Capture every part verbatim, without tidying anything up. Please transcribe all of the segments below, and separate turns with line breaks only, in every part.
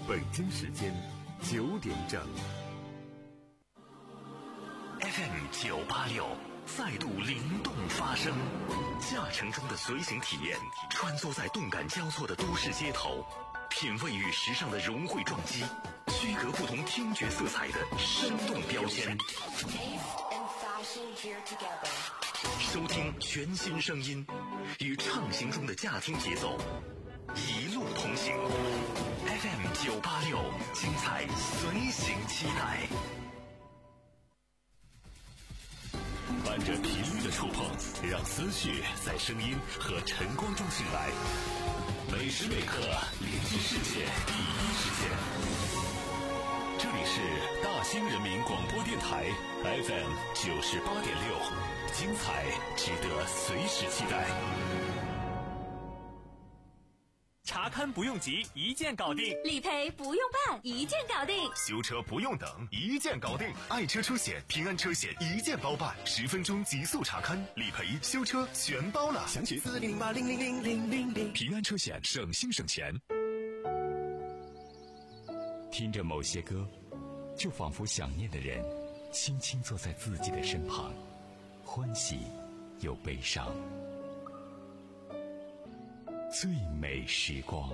北京时间九点整。
F M 九八六再度灵动发声，驾乘中的随行体验，穿梭在动感交错的都市街头，品味与时尚的融汇撞击，区隔不同听觉色彩的生动标签。收听全新声音，与畅行中的驾听节奏，一路同行。F M 九八六，精彩随行期待。伴着频率的触碰，让思绪在声音和晨光中醒来。每时每刻连接世界第一时间。这里是大兴人民广播电台 F M 九十八点六，精彩值得随时期待。
查看不用急，一键搞定；
理赔不用办，一键搞定；
修车不用等，一键搞定。爱车车险、平安车险一键包办，十分钟极速查看，理赔、修车全包了。
详情四零八零零零零零零。
平安车险，省心省钱。听着某些歌，就仿佛想念的人轻轻坐在自己的身旁，欢喜又悲伤。最美时光。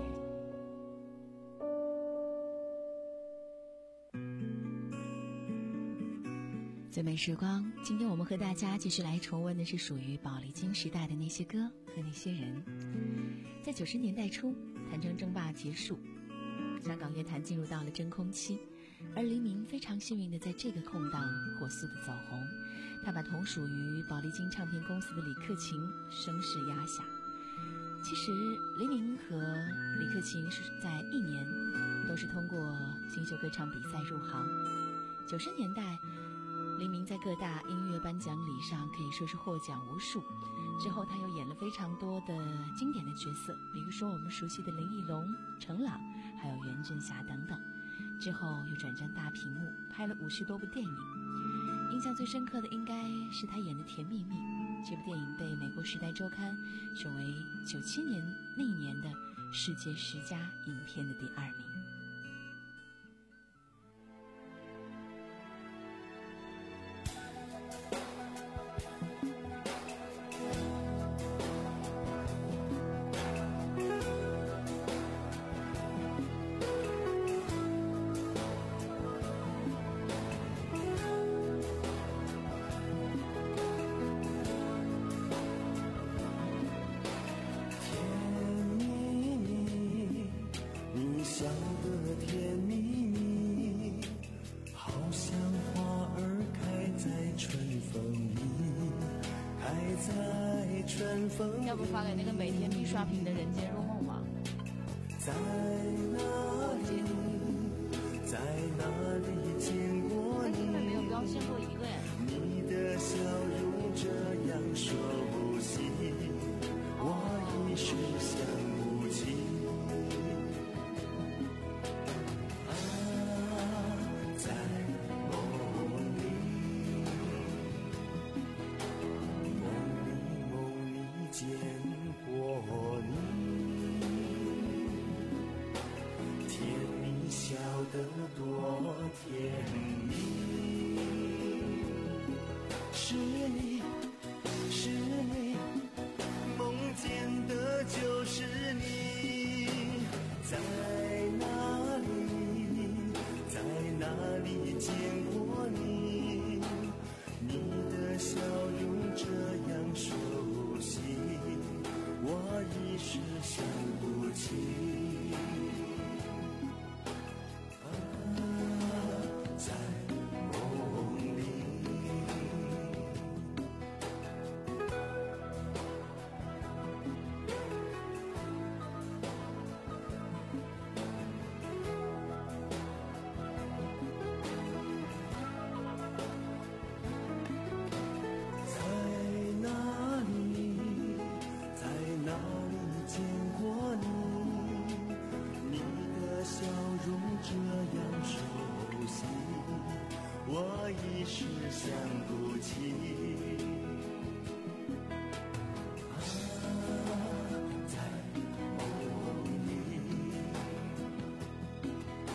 最美时光，今天我们和大家继续来重温的是属于宝丽金时代的那些歌和那些人。在九十年代初，谭争争霸结束，香港乐坛进入到了真空期，而黎明非常幸运的在这个空档火速的走红，他把同属于宝丽金唱片公司的李克勤声势压下。其实黎明和李克勤是在一年都是通过新秀歌唱比赛入行。九十年代黎明在各大音乐颁奖礼上可以说是获奖无数，之后他又演了非常多的经典的角色，比如说我们熟悉的林忆龙、程朗还有袁振霞等等，之后又转战大屏幕，拍了五十多部电影。印象最深刻的应该是他演的《甜蜜蜜》，这部电影被美国《时代周刊》选为九七年那一年的世界十佳影片的第二名。 要不发给那个每天必刷屏的人间入梦吧。
在哪里，在哪里见过你？
没有标签过一个呀。
你的笑容这样说不清，我一时想不起。啊，在梦里，梦里梦里见过你，甜蜜笑得多甜蜜，是你是你，梦见的就是你，在哪里在哪里见过你，你的笑容这样熟悉，我一时想不起。啊，在梦里。这样熟悉，我一时想不起。啊，在梦里，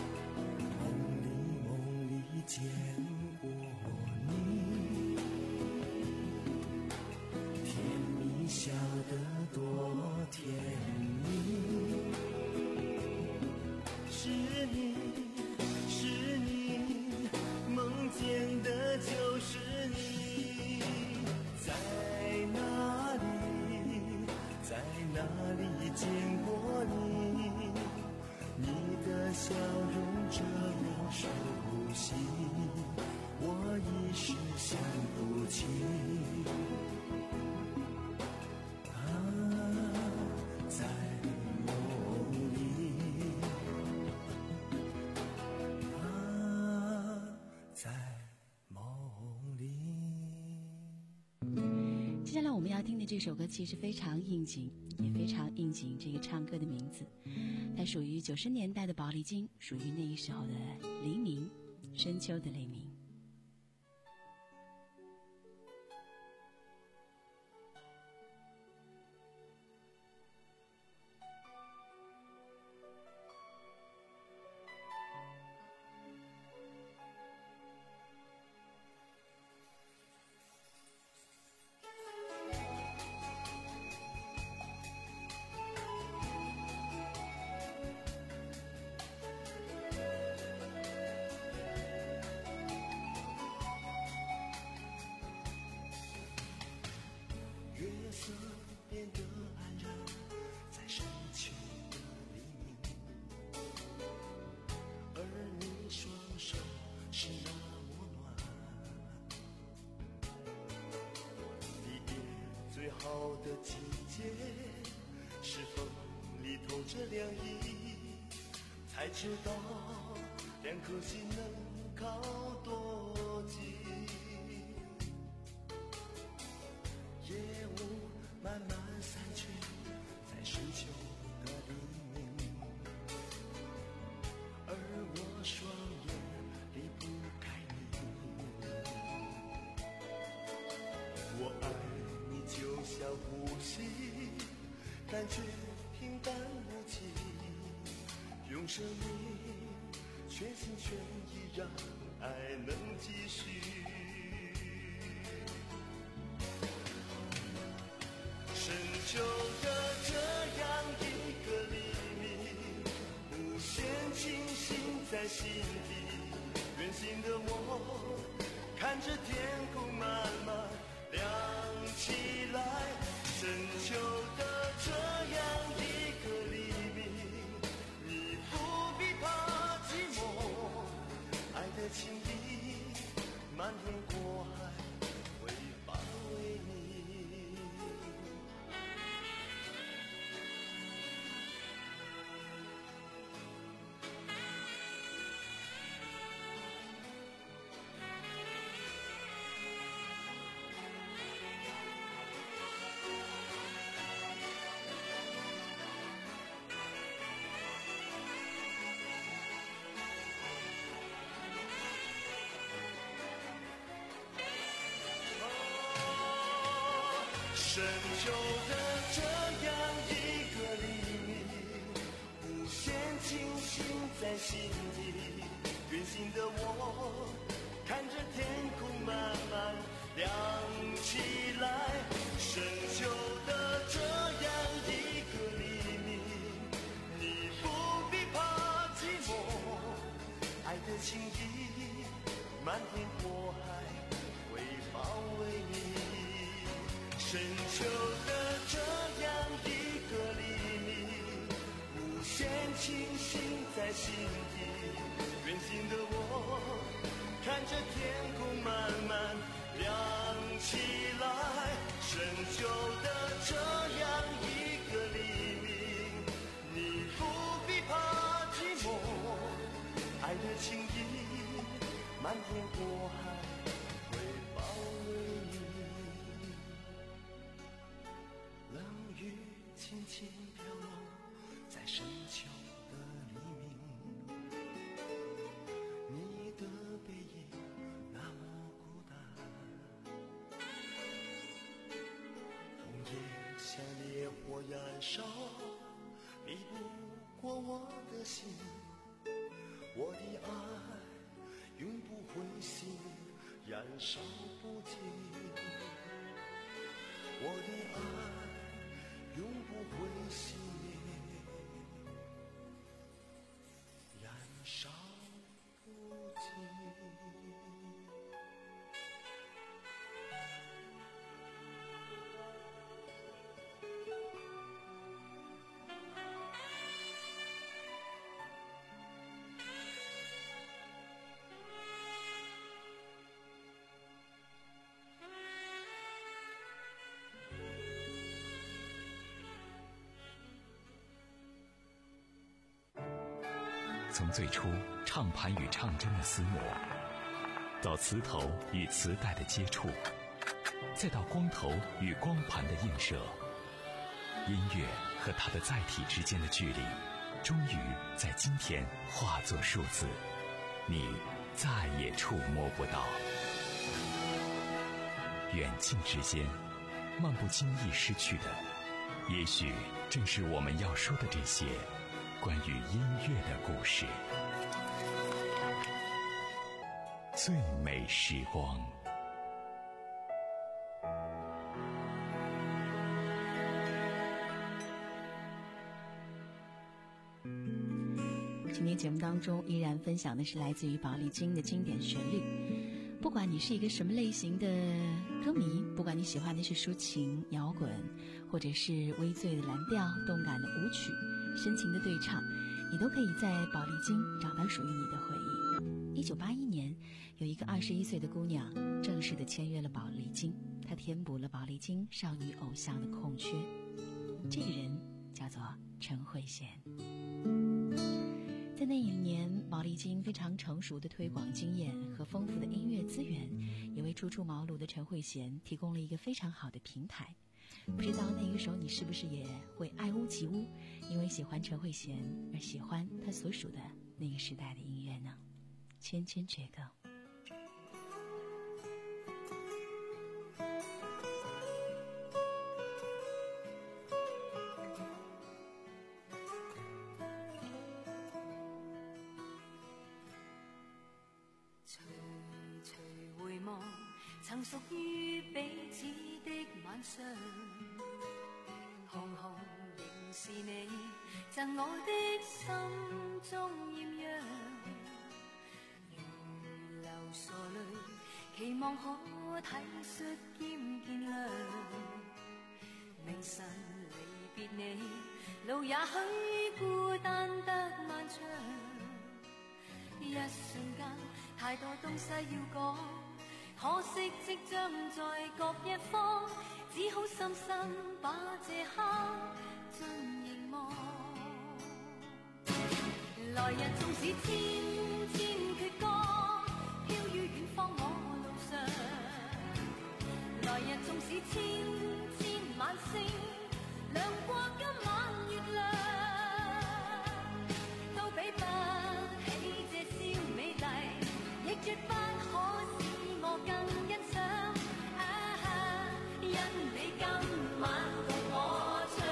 来我们要听的这首歌其实非常应景，也非常应景这个唱歌的名字。它属于九十年代的宝丽金，属于那一时候的黎明，深秋的黎明。
最好的季节是风里透着凉意，才知道两颗心能靠多近。夜雾慢慢散去，在深秋的黎明，而我双眼离不开你。我爱你就像呼吸，感觉平淡无奇，用生命全心全意让爱能继续。深秋的这样一个黎明，无限清醒在心底，远行的我看着天空慢慢亮起来。深秋的这样一个黎明，你不必怕寂寞，爱的情意漫天过海会包围你。深秋的这样一个黎明，无限清醒在心底，远行的我看着天空慢慢亮起来。深秋的这样一个黎明，你不必怕寂寞，爱的情意漫天过海会包围你。深秋的这样一个黎明，无限清醒在心底，远行的我看着天空慢慢亮起来。深秋的这样一个黎明，你不必怕寂寞，爱的情意漫天过海会包围你。冷雨轻轻飘落在深秋的黎明，你的背影那么孤单，红叶像烈火燃烧，逼不过我的心，我的爱永不会熄，燃烧不尽，我的爱永不会熄灭，燃烧不尽。
从最初唱盘与唱针的厮磨，到词头与磁带的接触，
再到光头与光盘的映射，音乐和它的载体之间的距离，终于在今天化作数字，你再也触摸不到。远近之间，漫不经意失去的，也许正是我们要说的这些关于音乐的故事。最美时光。
今天节目当中依然分享的是来自于宝丽金的经典旋律。不管你是一个什么类型的歌迷，不管你喜欢的是抒情摇滚，或者是微醉的蓝调、动感的舞曲、深情的对唱，你都可以在宝丽金找到属于你的回忆。一九八一年，有一个二十一岁的姑娘正式的签约了宝丽金，她填补了宝丽金少女偶像的空缺。这个人叫做陈慧娴。在那一年，宝丽金非常成熟的推广经验和丰富的音乐资源，也为初出茅庐的陈慧娴提供了一个非常好的平台。不知道那个时候你是不是也会爱屋及乌，因为喜欢陈慧娴而喜欢她所属的那个时代的音乐呢？千千阙歌。
曾屬於彼此的晚上，紅紅仍是你贈我的心中豔陽，如流傻淚，期望可體恤兼見諒。明晨離別你，路也許孤單得漫長，一瞬間太多東西要講。可惜即將在各一方，只好深深把這刻盡凝望。來日縱使千千闕歌，飄於遠方我路上。來日縱使千千晚星，亮過今晚月亮，都比不起這宵美麗，亦絕不可使我更欣賞，啊，因你今晚共我唱。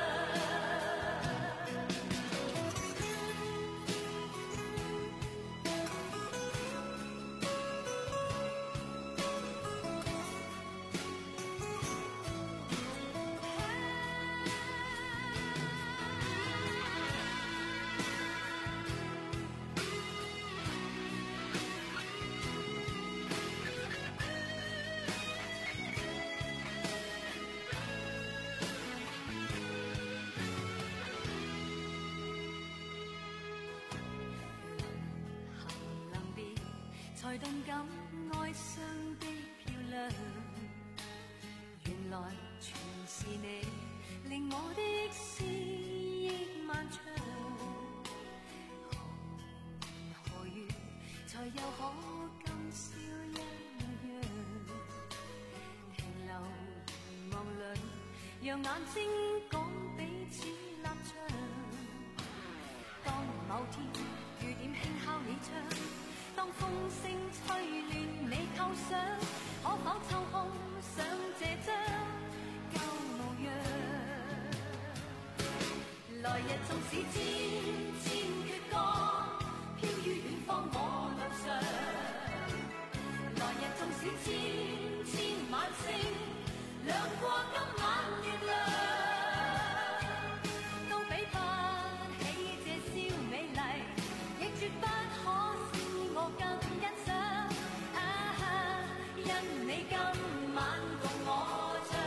才動感哀傷的漂亮，原來全是你令我的思憶漫長。紅河月才又可今宵一樣，停留凝望裏，讓眼睛講彼此立場。當某天雨點輕敲你窗，當風聲吹亂你構想，可否抽空想這張舊模樣？來日縱使千千闕歌，飄於遠方我路上。來日縱使千千晚星，亮過今晚月亮，都比不起這宵美麗，亦絕不可我更欣賞，啊，因你今晚共我唱。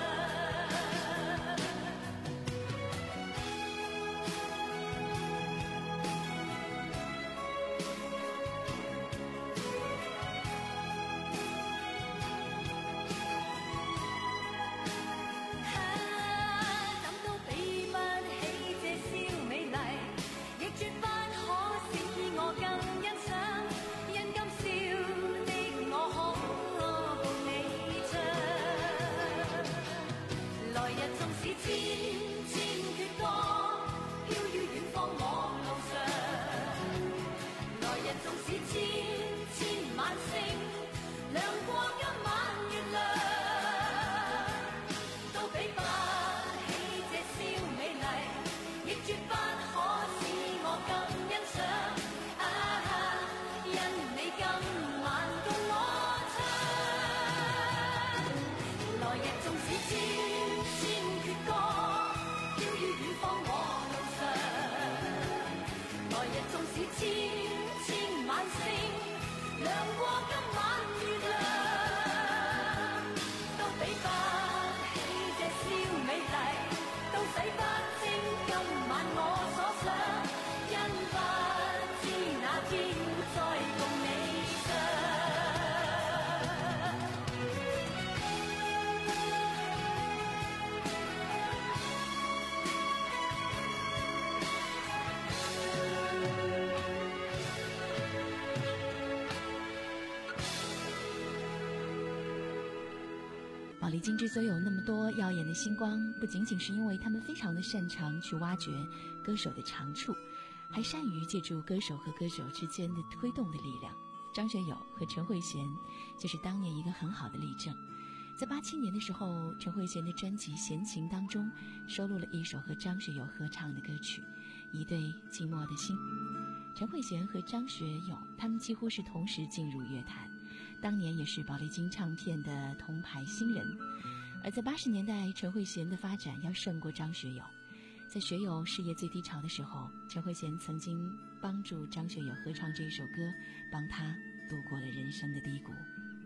宝丽金之所以有那么多耀眼的星光，不仅仅是因为他们非常的擅长去挖掘歌手的长处，还善于借助歌手和歌手之间的推动的力量。张学友和陈慧娴就是当年一个很好的例证。在八七年的时候，陈慧娴的专辑《闲情》当中收录了一首和张学友合唱的歌曲《一对寂寞的心》。陈慧娴和张学友他们几乎是同时进入乐坛，当年也是宝丽金唱片的铜牌新人。而在八十年代，陈慧娴的发展要胜过张学友。在学友事业最低潮的时候，陈慧娴曾经帮助张学友合唱这一首歌，帮他度过了人生的低谷。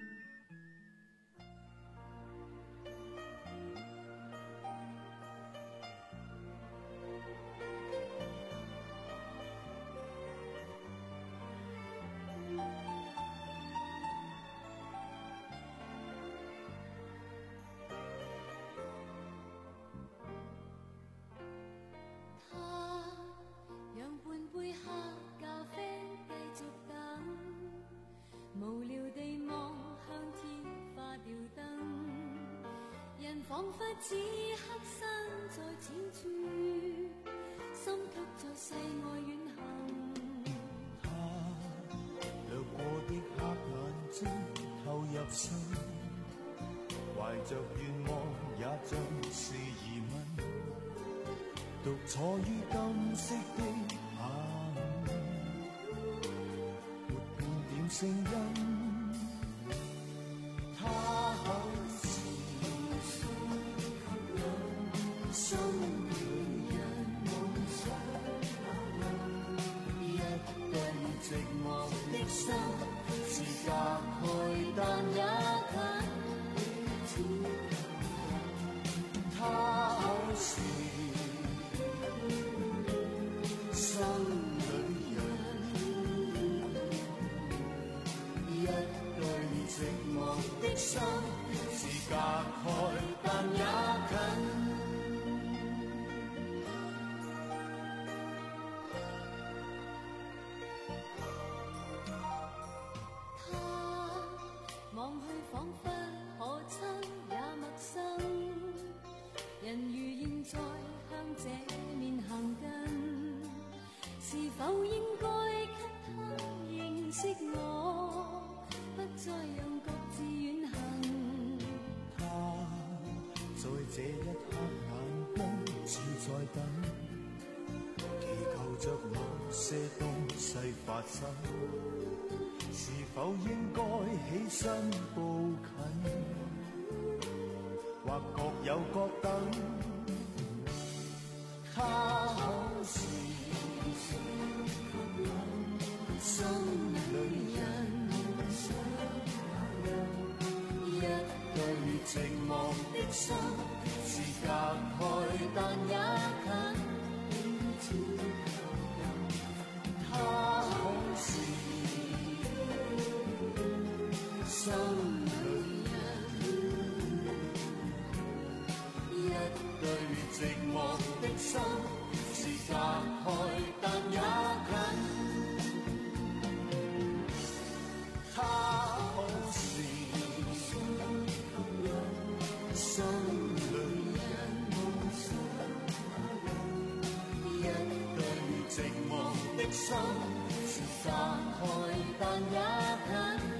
仿佛此刻身在此處，心卻在世外遠行。
他掠過的黑眼睛透入心，懷着願望也像是疑問，獨坐於金色的下午，沒半點聲音。他心裏人夢想，一對寂寞的心是隔開但也近，他是心裏人，一對寂寞的心是隔開但也近。
望去彷彿可親也陌生，人如現在向這面行近，是否應該給他認識我，不再讓各自遠行。
他在這一刻眼光似在等，祈求着某些東西發生。是否應該起身步近，或各有各等？他是心裏人，一對寂寞的心是隔開但也近。他是心裏人，一對寂寞的心是隔開但也近。他是心裏人，一對寂寞的心是隔開但也近。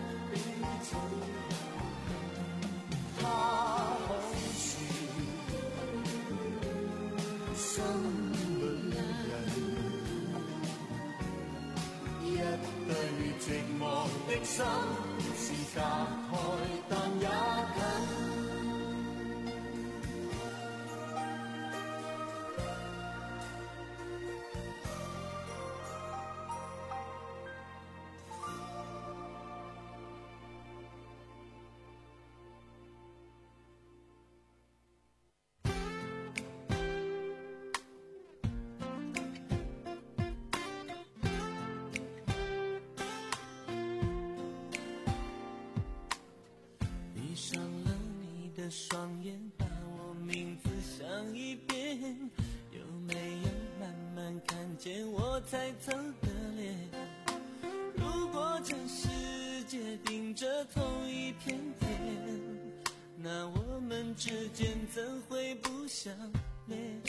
他是心裏人，一對寂寞的心是隔開但也近。
双眼把我名字想一遍，有没有慢慢看见我猜测的脸？如果这世界盯着同一片天， 那我们之间怎会不相恋？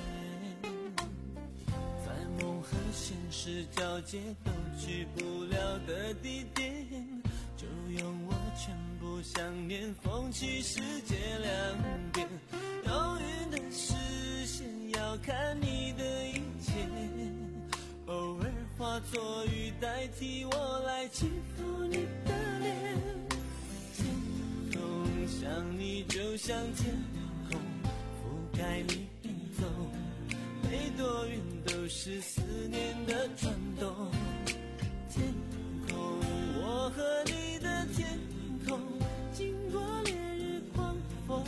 在梦和现实交界都去不了的地点，就用我全部想念风起世界两边。忧郁的视线要看你的一切，偶尔化作雨代替我来轻抚你的脸。天空像你就像天空，覆盖你并走，每朵云都是思念的转动。天空，我和你的天空，经过烈日狂风，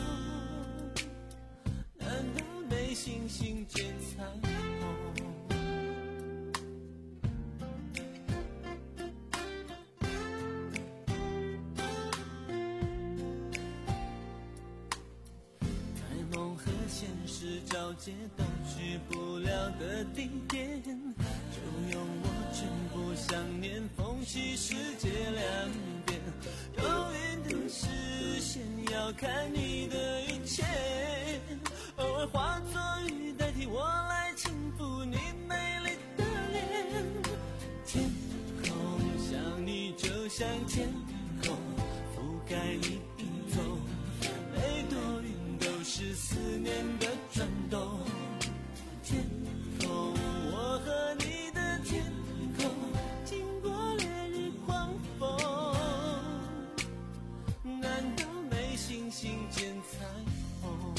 难道没星星见彩虹？在梦和现实交界都去不了的地点，就用我全部想念风起世界两边。忧郁的视线要看你的一切，偶尔化作雨代替我来轻抚你美丽的脸。天空像你就像天空，覆盖你并走，每朵云都是思念的转动。天空，我和你的天空，经过烈日狂风，难道没星星见彩虹？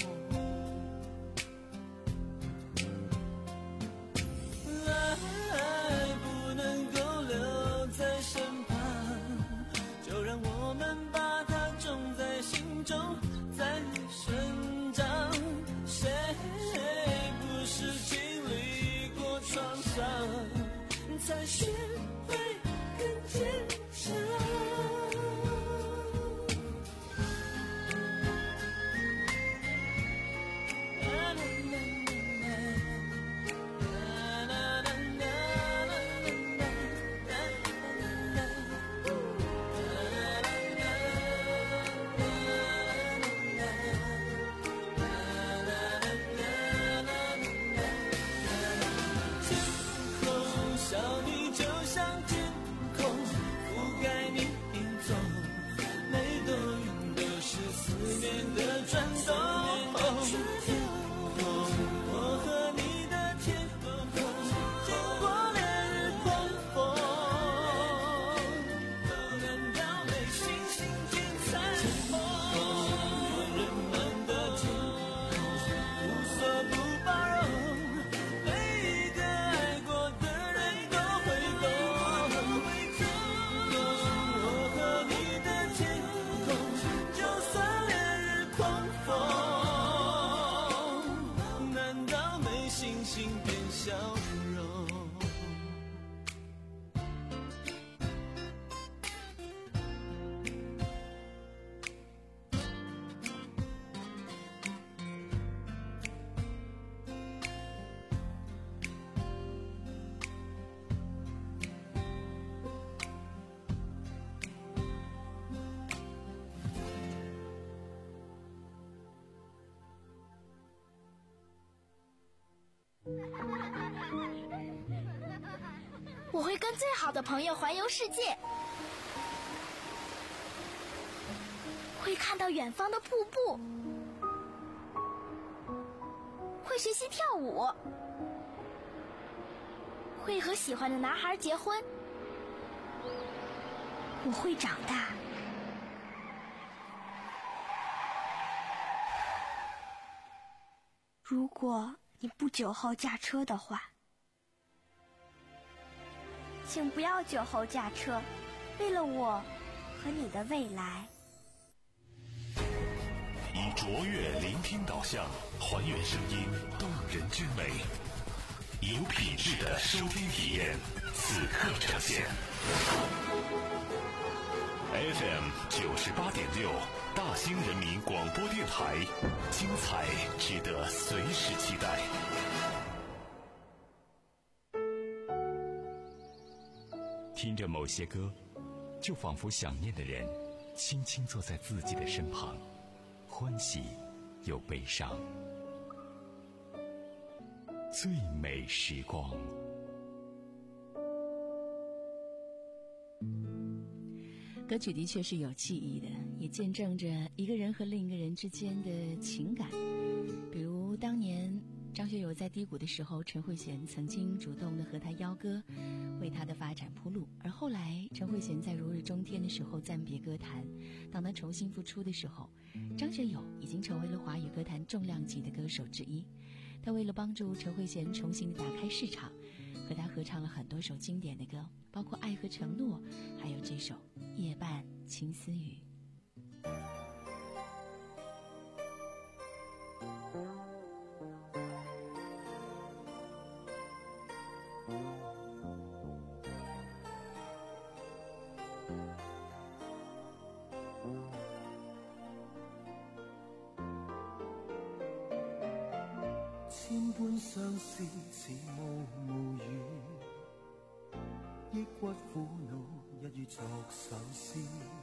爱不能够留在身旁，就让我们把它种在心中，再生长。谁不是经历过创伤，才学会更坚强？
我会跟最好的朋友环游世界，会看到远方的瀑布，会学习跳舞，会和喜欢的男孩结婚。我会长大。如果你不酒后驾车的话，请不要酒后驾车，为了我和你的未来。
以卓越聆听导向，还原声音动人之美，有品质的收听体验，此刻呈现。F M 九十八点六，大兴人民广播电台，精彩值得随时期待。
听着某些歌，就仿佛想念的人轻轻坐在自己的身旁， 欢喜又悲伤。最美时光。
歌曲的确是有记忆的，也见证着一个人和另一个人之间的情感。比如当年张学友在低谷的时候，陈慧娴曾经主动的和他邀歌，为他的发展铺路。而后来陈慧娴在如日中天的时候暂别歌坛，当他重新复出的时候，张学友已经成为了华语歌坛重量级的歌手之一。他为了帮助陈慧娴重新打开市场，和他合唱了很多首经典的歌，包括《爱和承诺》，还有这首《夜半青丝雨》。
千般相思似雾无语，抑郁苦恼一于作首诗，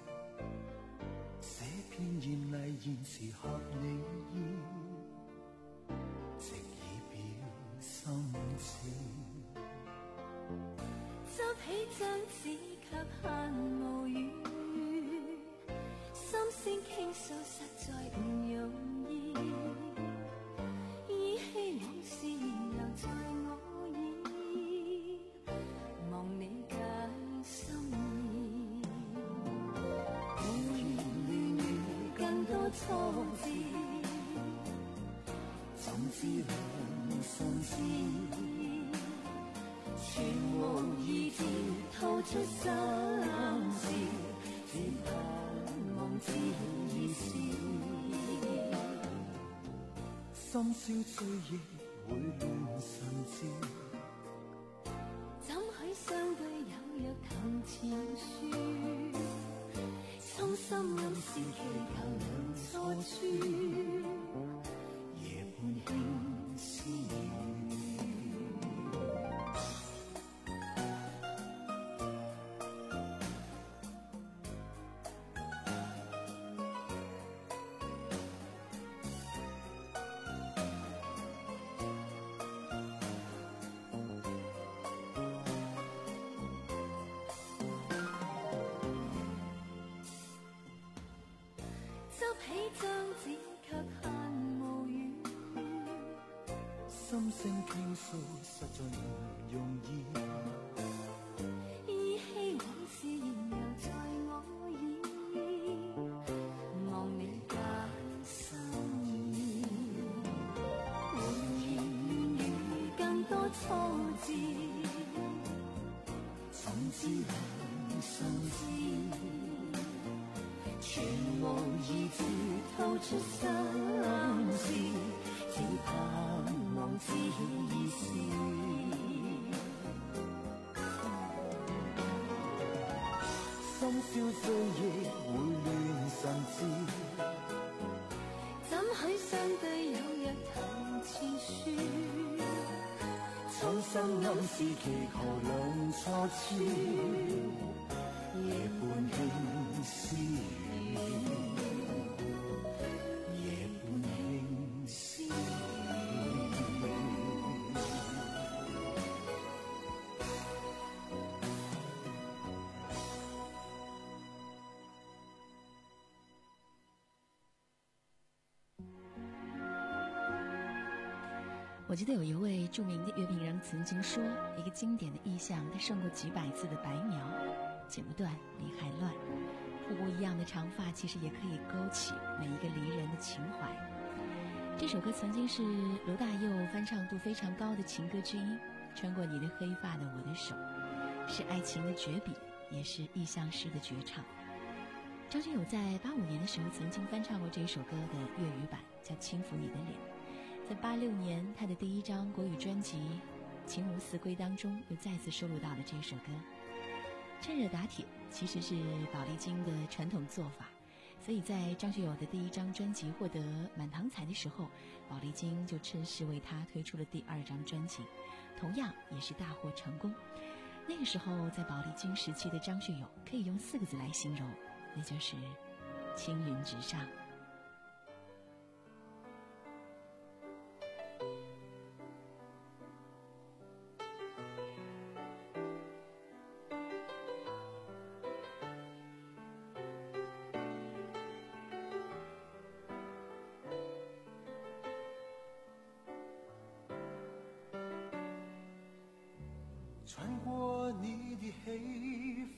写篇艳丽言辞合你意，直以表心志。
執起張紙卻限無語，心聲傾訴實在唔容易，依稀往事又在我耳，望你解心意。無言亂語更多挫折，怎知兩心知，全無意志吐出心事，只盼望知意思。
深宵醉夜會亂神志，
怎許相對有約談前書，衷心暗示祈求兩錯處，夜半輕私語。
心聲傾訴實在唔容易，
依稀往事仍猶在我耳，望你解心意。胡言亂語更多挫折，
怎知兩心知，
全無意志吐出心事，只盼望知意思。
深宵醉夜會亂神志，
怎許相對有約談前書，
衷心暗示祈求兩錯處，夜半輕私語。
我记得有一位著名的乐评人曾经说，一个经典的意象，它胜过几百字的白描，剪不断，理还乱。瀑布一样的长发，其实也可以勾起每一个离人的情怀。这首歌曾经是罗大佑翻唱度非常高的情歌之一，穿过你的黑发的我的手，是爱情的绝笔，也是意象诗的绝唱。张学友在八五年的时候曾经翻唱过这首歌的粤语版，叫《轻抚你的脸》。在八六年，他的第一张国语专辑《情无似归》当中，又再次收录到了这首歌。趁热打铁其实是宝丽金的传统做法，所以在张学友的第一张专辑获得满堂彩的时候，宝丽金就趁势为他推出了第二张专辑，同样也是大获成功。那个时候在宝丽金时期的张学友可以用四个字来形容，那就是青云直上。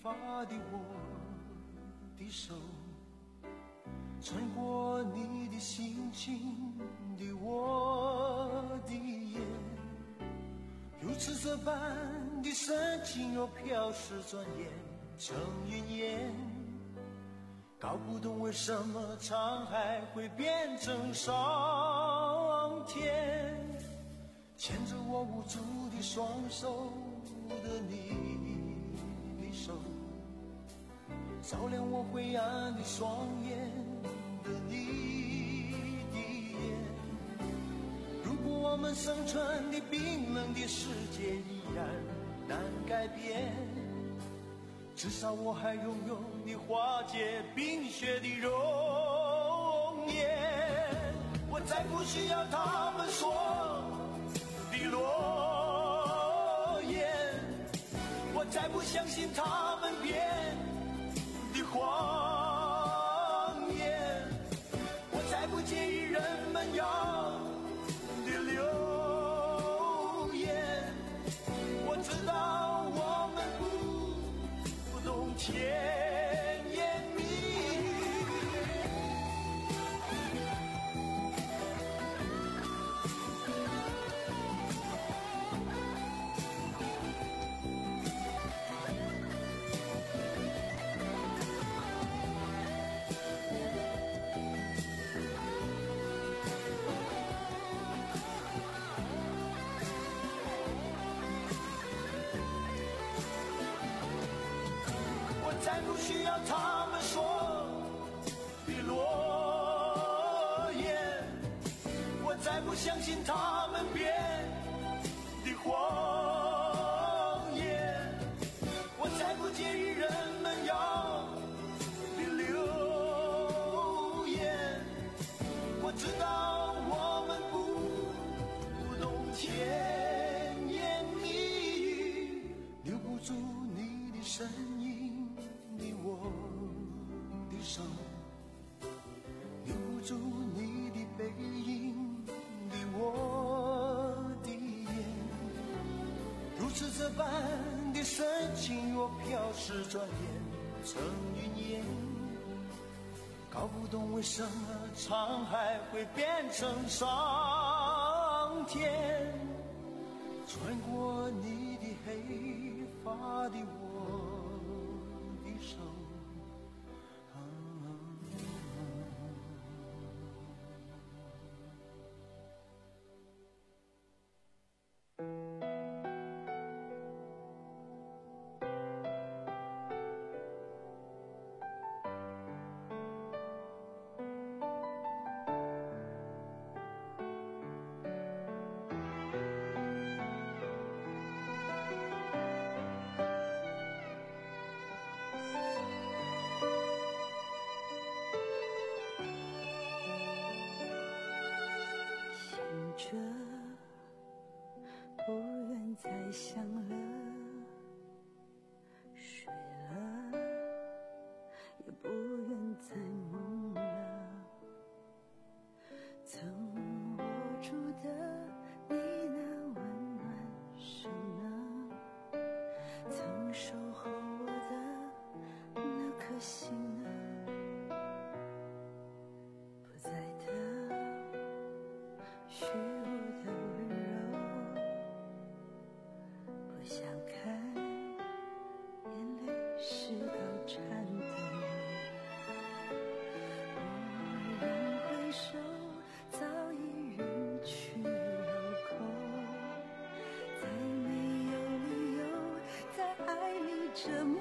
发的我的手，穿过你的心情的我的眼，如此这般的深情若飘逝转眼成云烟，搞不懂为什么沧海会变成桑田，牵着我无助的双手的你的手，照亮我灰暗的双眼的你的眼。如果我们生存的冰冷的世界依然难改变，至少我还拥有你化解冰雪的容颜。我再不需要他们说的诺言，我再不相信他们编的谎言，我再不介意人们要的流言。我知道我们不不懂甜言蜜语，再不需要他们说的诺言，我再不相信他们编的谎言，我再不介意人们要的流言。我知道我们不不懂甜言蜜语，留不住你的身影我的手，留不住你的背影的我的眼，如此这般的深情若飘逝转眼成云烟，搞不懂为什么沧海会变成桑田，穿过你的黑发的我的手，
再想了，睡了，也不愿再梦了。曾握住的你那温暖手呢？曾守候我的那颗心呢？不在的，虚无的温柔。不想看眼泪湿到颤抖，蓦然回首，早已人去楼空，再没有理由在爱里折磨。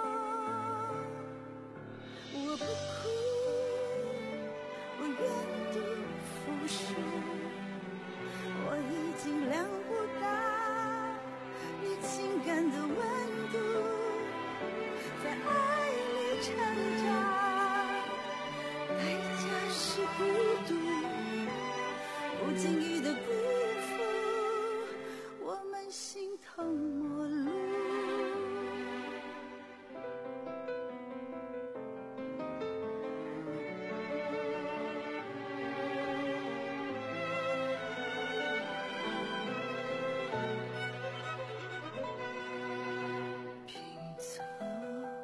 我不哭，我愿赌服输，我已经量不到情感的温度，在爱里成长，代价是孤独，不经意的辜负，我们形同陌路。拼凑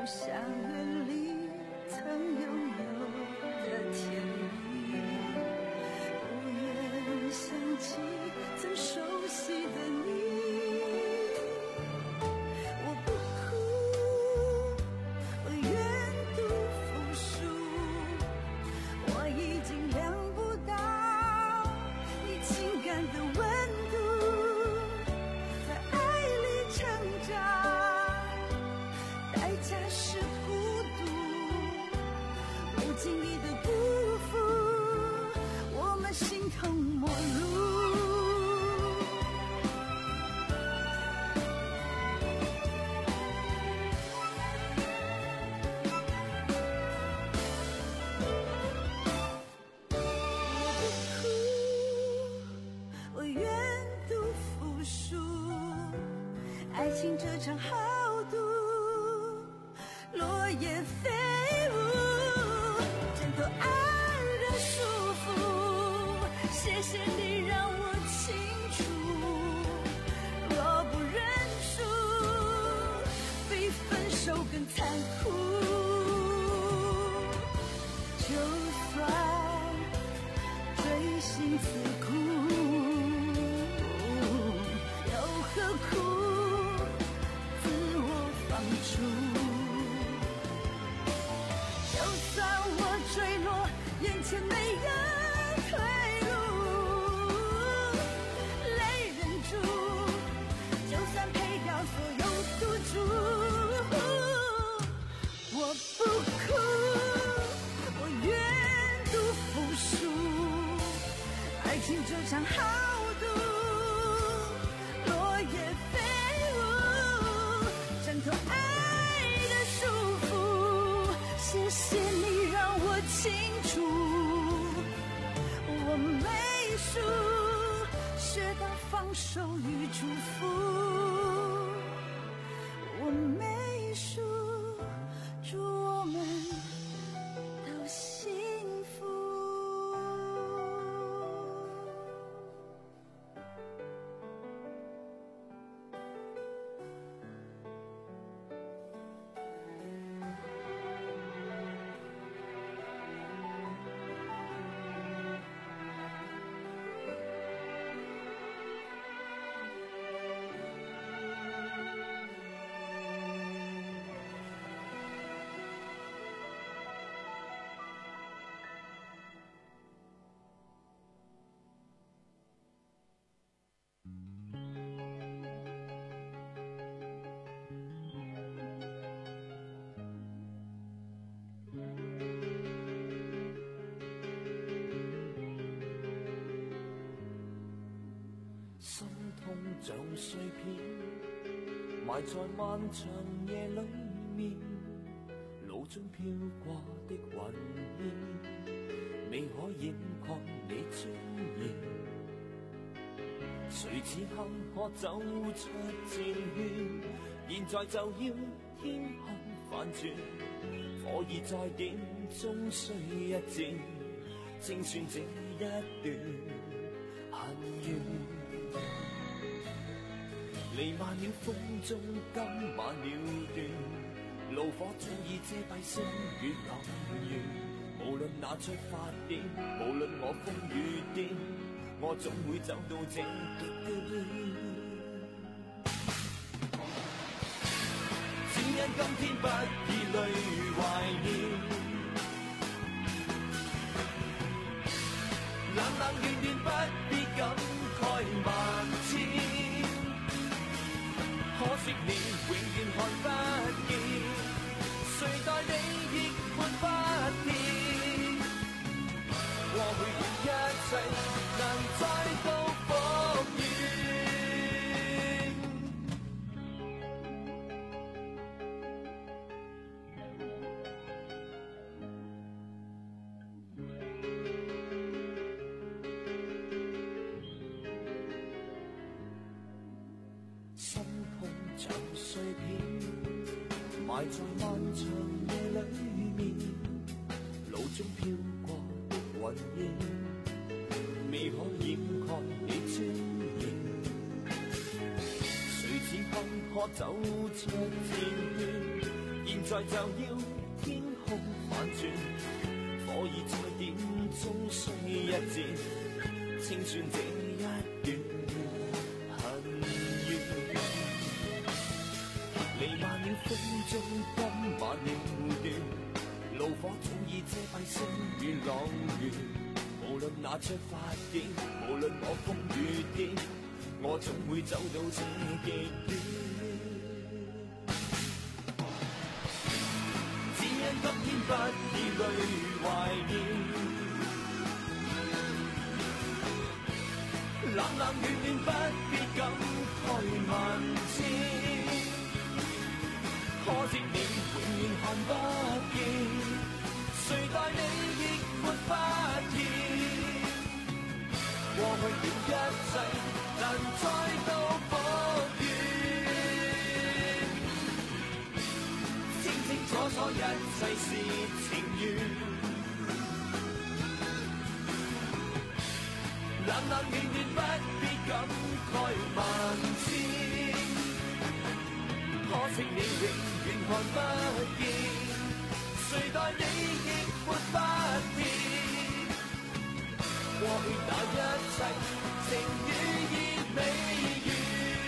想远离曾拥有的甜蜜，不愿想起曾熟悉的你。我不哭，我愿赌服输，我已经量不到你情感的温度，在爱里成长，代价是孤独，不经意的辜负，我们形同陌路。我愿赌服输，爱情这场豪赌，落叶飞舞，挣脱爱的束缚。谢谢你让我清楚，若不认输，比分手更残酷。就算锥心刺骨，又何苦自我放逐？就算我坠落，眼前没人退路，泪忍住，就算赔掉所有赌注，我不哭，我愿赌服输。爱情这场豪赌，落叶飞舞，挣脱爱的束缚。谢谢你让我清楚，我没输，学到放手与祝福。我没输，祝我们都幸福。
心痛像碎片，埋在漫長夜裏面，腦中飄過的雲煙，未可掩蓋你尊嚴。誰此刻可走出戰圈？現在就要天空反轉，火已在點，終須一戰，清算這一段恨怨。彌漫了風中，今晚了斷，怒火早已遮蔽星月暗圓。無論哪出發點，無論我瘋與癲，我總會走到這極端。只因今天不以淚懷念，冷冷暖暖不必感慨萬千。可惜你永遠看不見，誰待你亦看不見。過去的一切能再度復原。心痛像碎片，埋在漫長夜裏面，腦中飄過的雲煙，未可掩蓋你尊嚴。誰此刻可走出戰圈？現在就要天空反轉，火已在點中需一戰，清算這一段恨怨。彌漫了風中今晚了斷，怒火早已遮蔽星與朗月。無論那出發點，無論我風雨天，我總會走到這極端。只因今天不以淚懷念，冷冷暖暖不必感慨萬千。可惜你永遠看不見，誰待你亦沒發現。過去了一切難再度復原，清清楚楚一切是情緣，冷冷暖暖不必感慨萬千。可惜你永遠看不見，誰待你亦沒發現。過去那一切情與意未完。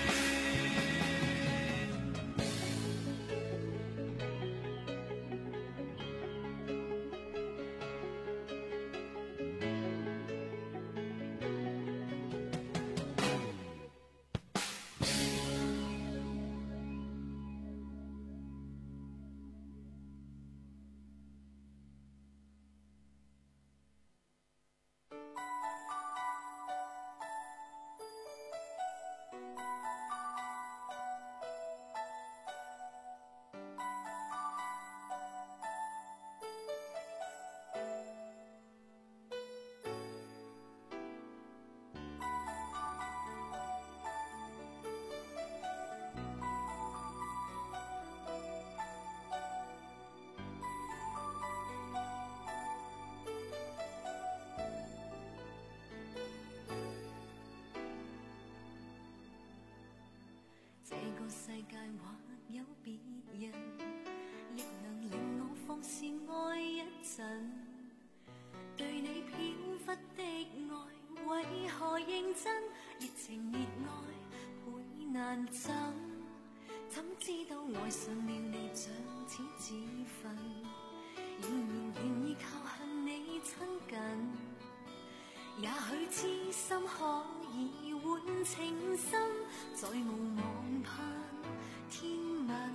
這個世界或有別人，亦能令我放肆愛一陣。對你飄忽的愛，為何認真？熱情熱愛倍難枕，怎知道愛上了你像似自焚，仍然願意靠向你親近。也許痴心可以換情深，再無望盼天問。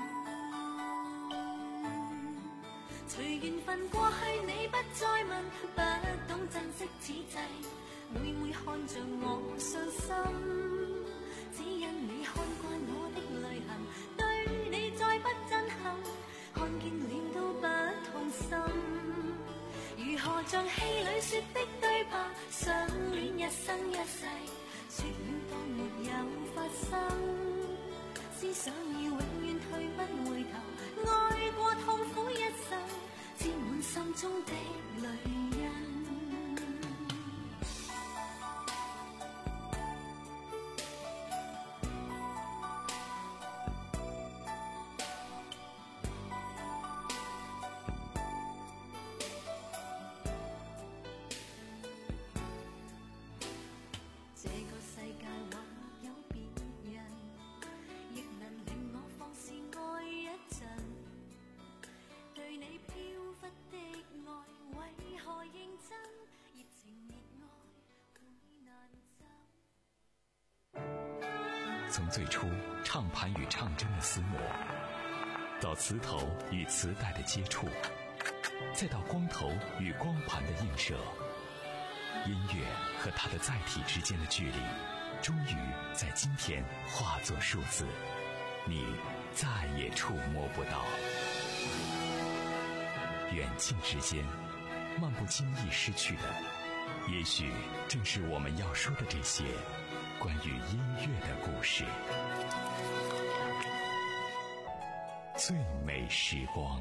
隨緣分過去你不再問，不懂珍惜此際，每每看着我傷心。只因你看慣我的淚痕，對你再不震撼，看見了都不痛心。如何像戲裏說的對白，相戀一生一世，說了當沒有發生。思想要永遠退不回頭，愛過痛苦一生，沾滿心中的淚印。
从最初唱盘与唱针的厮磨，到磁头与磁带的接触，再到光头与光盘的映射，音乐和它的载体之间的距离，终于在今天化作数字，你再也触摸不到。远近之间，漫不经意失去的，也许正是我们要说的这些关于音乐的故事。最美时光。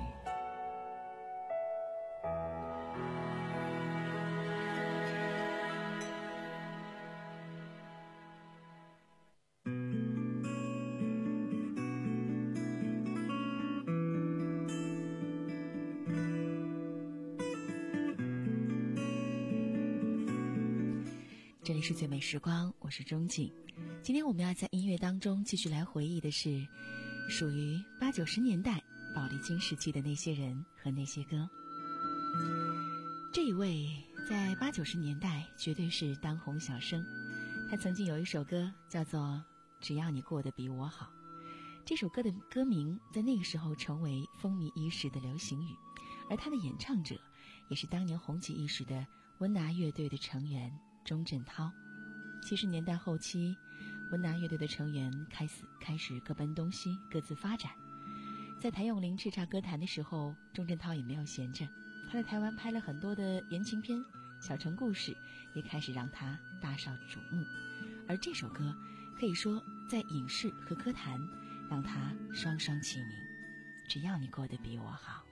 这里是最美时光，我是钟静。今天我们要在音乐当中继续来回忆的是属于八九十年代宝丽金时期的那些人和那些歌。这一位在八九十年代绝对是当红小生，他曾经有一首歌叫做《只要你过得比我好》，这首歌的歌名在那个时候成为风靡一时的流行语，而他的演唱者也是当年红极一时的温拿乐队的成员钟镇涛。七十年代后期，温拿乐队的成员开始开始各奔东西，各自发展。在谭咏麟叱咤歌坛的时候，钟镇涛也没有闲着，他在台湾拍了很多的言情片，小城故事也开始让他大受瞩目。而这首歌可以说在影视和歌坛让他双双齐名，只要你过得比我好。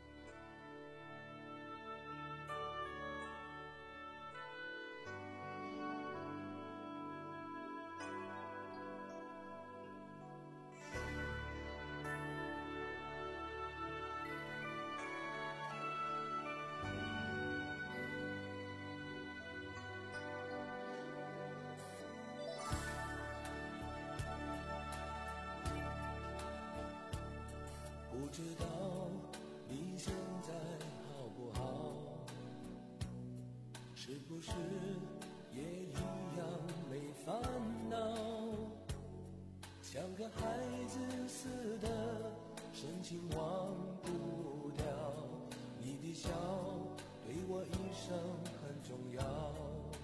不知道你现在好不好，是不是也一样没烦恼，像个孩子似的深情忘不掉，你的笑对我一生很重要，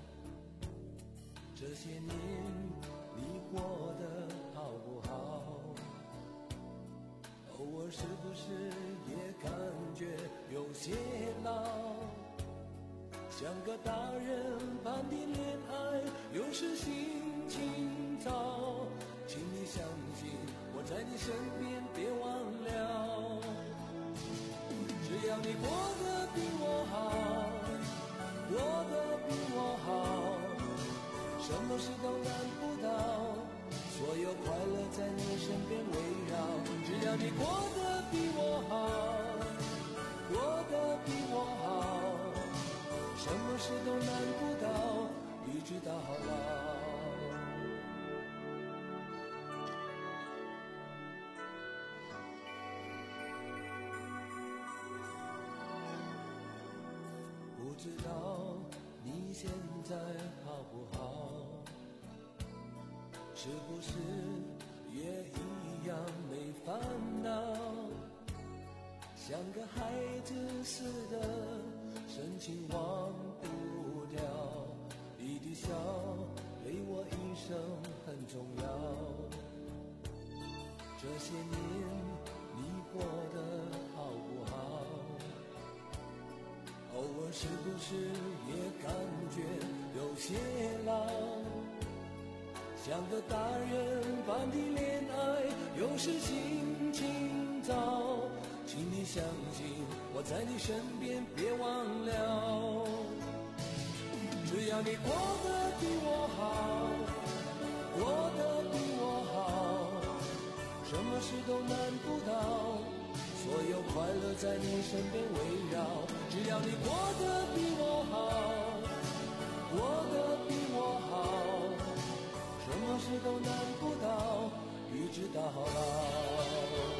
这些年你过得好不好，偶尔是不是也感觉有些老，像个大人般的恋爱有时心情糟，请你相信我在你身边别忘了，只要你过得比我好，过得比我好，什么事都难不倒，所有快乐在你身边围绕，只要你过得比我好，过得比我好，什么事都难不倒，一直到老。不知道你现在好不好，是不是也一样没烦恼，像个孩子似的深情忘不掉，你的笑对我一生很重要，这些年你过得好不好，偶尔是不是也感觉有些老，像个大人般的恋爱有时心情糟，请你相信我在你身边别忘了，只要你过得比我好，过得比我好，什么事都难不倒，所有快乐在你身边围绕，只要你过得比我好，过得比我好，什么事都难不倒，一直到老。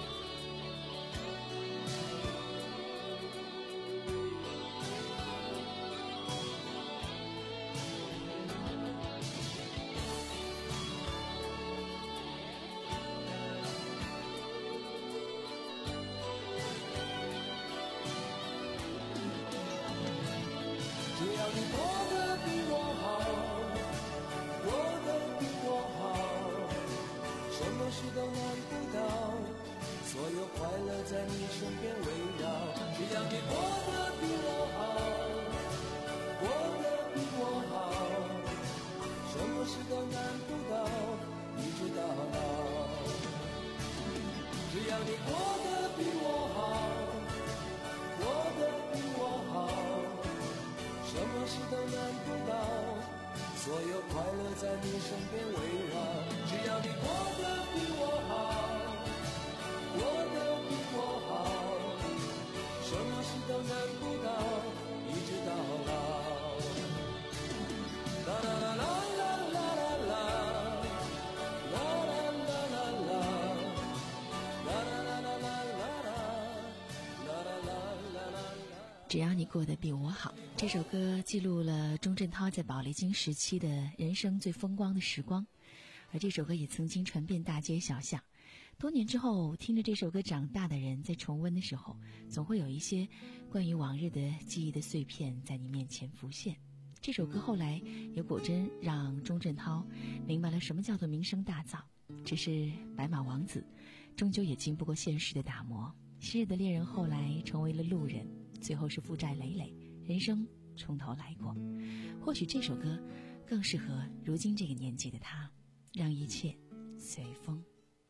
只要你过得比我好，过得比我好，什么事都难不倒，所有快乐在你身边围绕，只要你过得比我好，过得比我好，什么事都难不倒，一直到老，只要你过得比我好，过得比我好，什么事都难不倒，所有快乐在你身边围绕，只要你过得比我好，过得比我好，什么事都难不倒，一直到老。当
只要你过得比我好，这首歌记录了钟镇涛在宝丽金时期的人生最风光的时光，而这首歌也曾经传遍大街小巷。多年之后，听着这首歌长大的人在重温的时候，总会有一些关于往日的记忆的碎片在你面前浮现。这首歌后来也果真让钟镇涛明白了什么叫做名声大噪，只是白马王子终究也经不过现实的打磨，昔日的恋人后来成为了路人，最后是负债累累，人生从头来过。或许这首歌更适合如今这个年纪的他，让一切随风。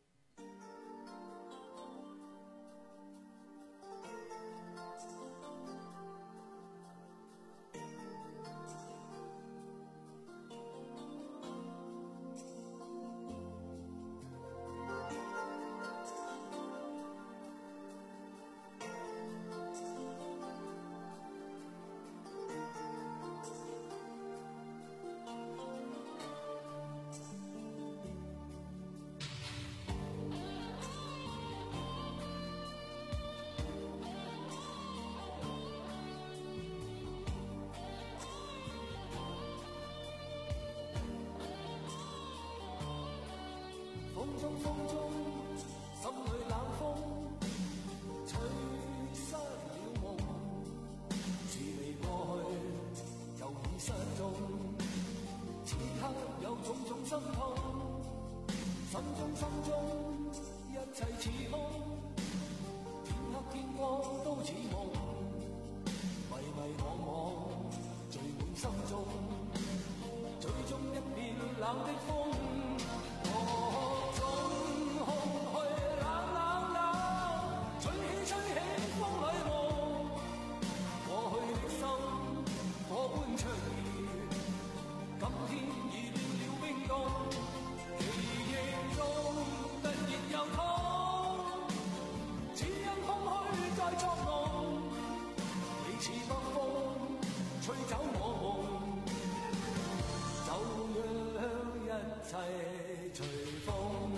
风中風中，心裏冷風，吹失了夢，似未過去，又已失蹤。此刻有種種心痛，心中心中一切似空，天黑天光都似夢，迷迷惘惘聚滿心中，最終一片冷的風。吹走我夢，就讓一切隨風。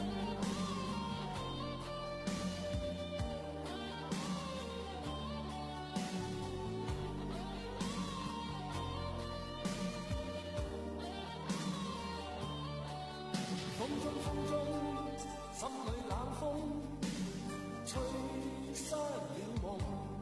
風中風中，心裏冷風，吹失了夢。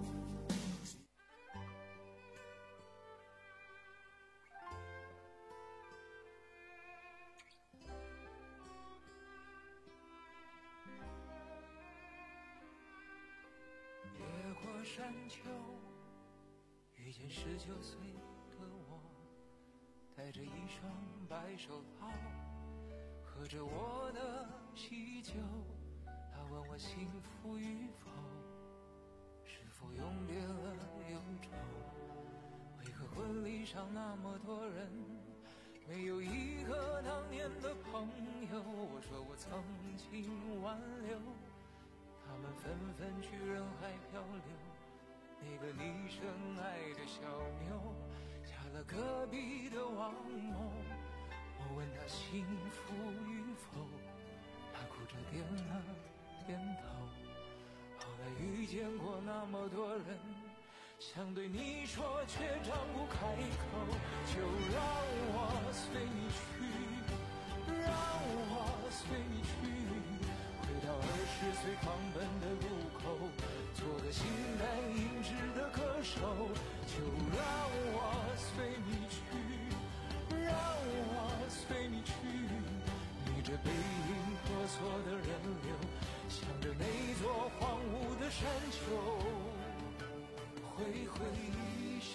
山丘，遇见十九岁的我，戴着一双白手套，喝着我的喜酒。他问我幸福与否，是否永别了忧愁？为何婚礼上那么多人，没有一个当年的朋友？我说我曾经挽留，他们纷纷去人海漂流。那个你深爱的小妞嫁了隔壁的王某，我问她幸福与否，她哭着点了点头。后来遇见过那么多人，想对你说却张不开口，就让我随你去，让我随你去，回到二十岁狂奔的路口，做个形单影只的歌手。就让我随你去，让我随你去，逆着背影婆娑的人流，向着那座荒芜的山丘挥挥衣袖。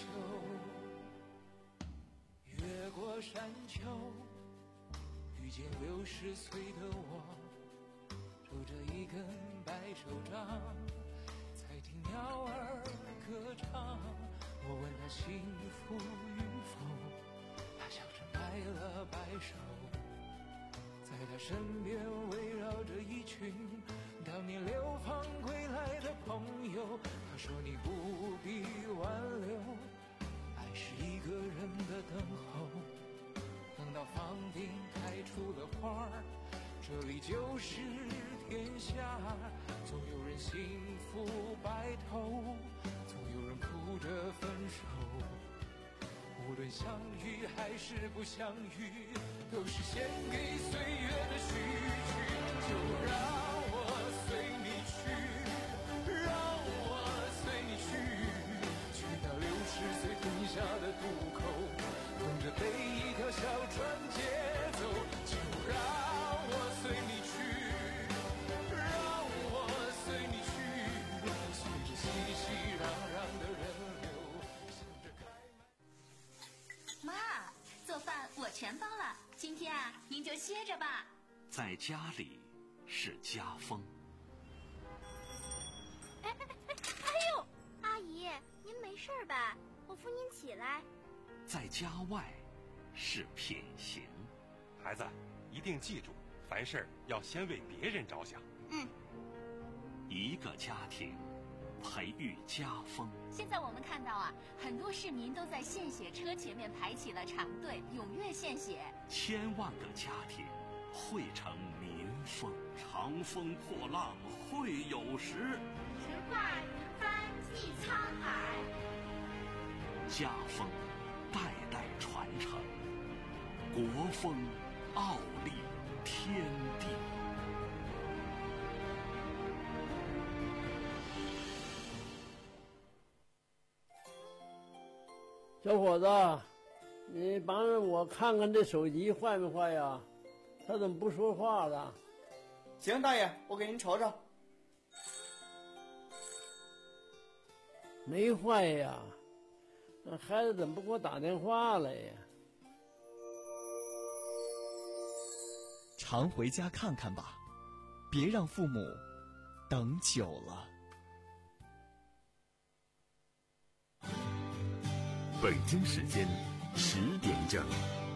越过山丘，遇见六十岁的我，拄着一根白手杖，在听鸟儿歌唱。我问他幸福与否，他笑着摆了摆手。在他身边围绕着一群当年流放归来的朋友。他说你不必挽留，爱是一个人的等候。 不是天下，总有人幸福白头，总有人哭着分手。无论相遇还是不相遇，都是献给岁月的序曲。就让我随你去，让我随你去，去到六十岁吞下的渡口，等着被一条小船接走。就让我随你去，让我随你去，随着熙熙攘攘的人流，向着开满。
妈，做饭我全包了，今天啊，您就歇着吧。
在家里是家风。
哎哎哎！哎呦，阿姨，您没事吧？我扶您起来。
在家外是品行。
孩子，一定记住，凡事要先为别人着想。
嗯。
一个家庭培育家风。
现在我们看到啊，很多市民都在献血车前面排起了长队，踊跃献血。
千万个家庭汇成民风，长风破浪会有时，
直挂云帆济沧海。
家风代代传承，国风傲立天地。
小伙子，你帮着我看看这手机坏没坏呀？他怎么不说话了？
行，大爷，我给您瞅瞅。
没坏呀，那孩子怎么不给我打电话来呀？
常回家看看吧，别让父母等久了。
北京时间十点整。